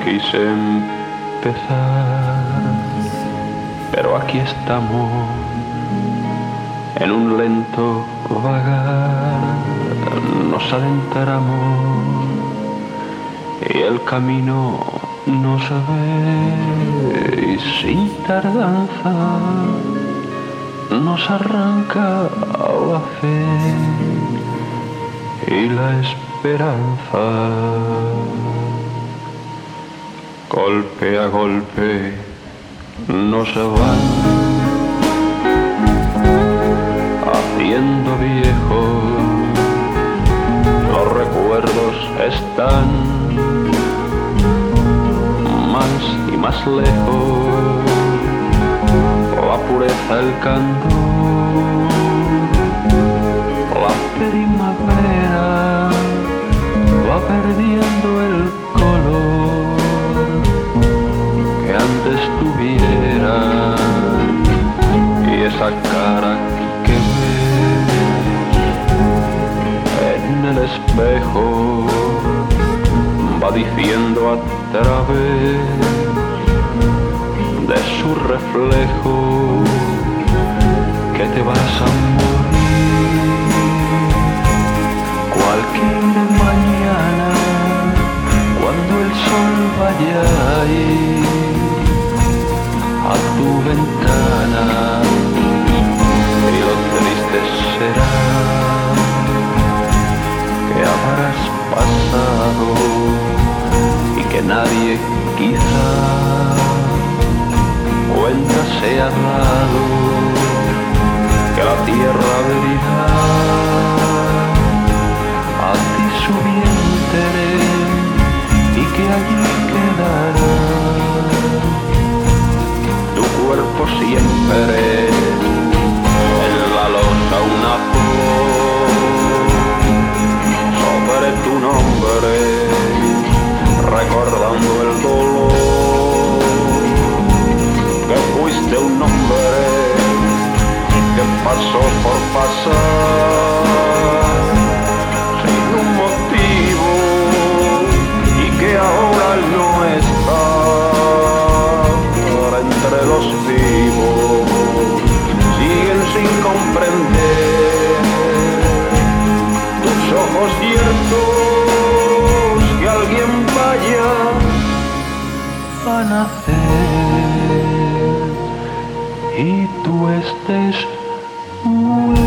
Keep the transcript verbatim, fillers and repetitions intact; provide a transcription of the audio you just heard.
quise empezar, pero aquí estamos en un lento vagar, nos adentramos y el camino no se ve, y sin tardanza nos arranca la fe y la esperanza. Golpe a golpe no se van haciendo viejos, los recuerdos están más y más lejos, la pureza, el candor, la primavera va perdiendo el color que antes tuviera, y esa cara que ves en el espejo va diciendo a través de su reflejo que te vas a morir cualquier mañana cuando el sol vaya a ir a tu ventana, y lo triste será que habrás pasado y que nadie quizá cuenta se ha dado que la tierra abrirá a ti su vientre y que allí quedará tu cuerpo siempre en la losa, una flor sobre tu nombre, recordando el dolor que fuiste un hombre que pasó por pasar sin un motivo y que ahora no está entre los vivos, siguen sin comprender tus ojos ciertos que alguien vaya a nacer y tú estés muy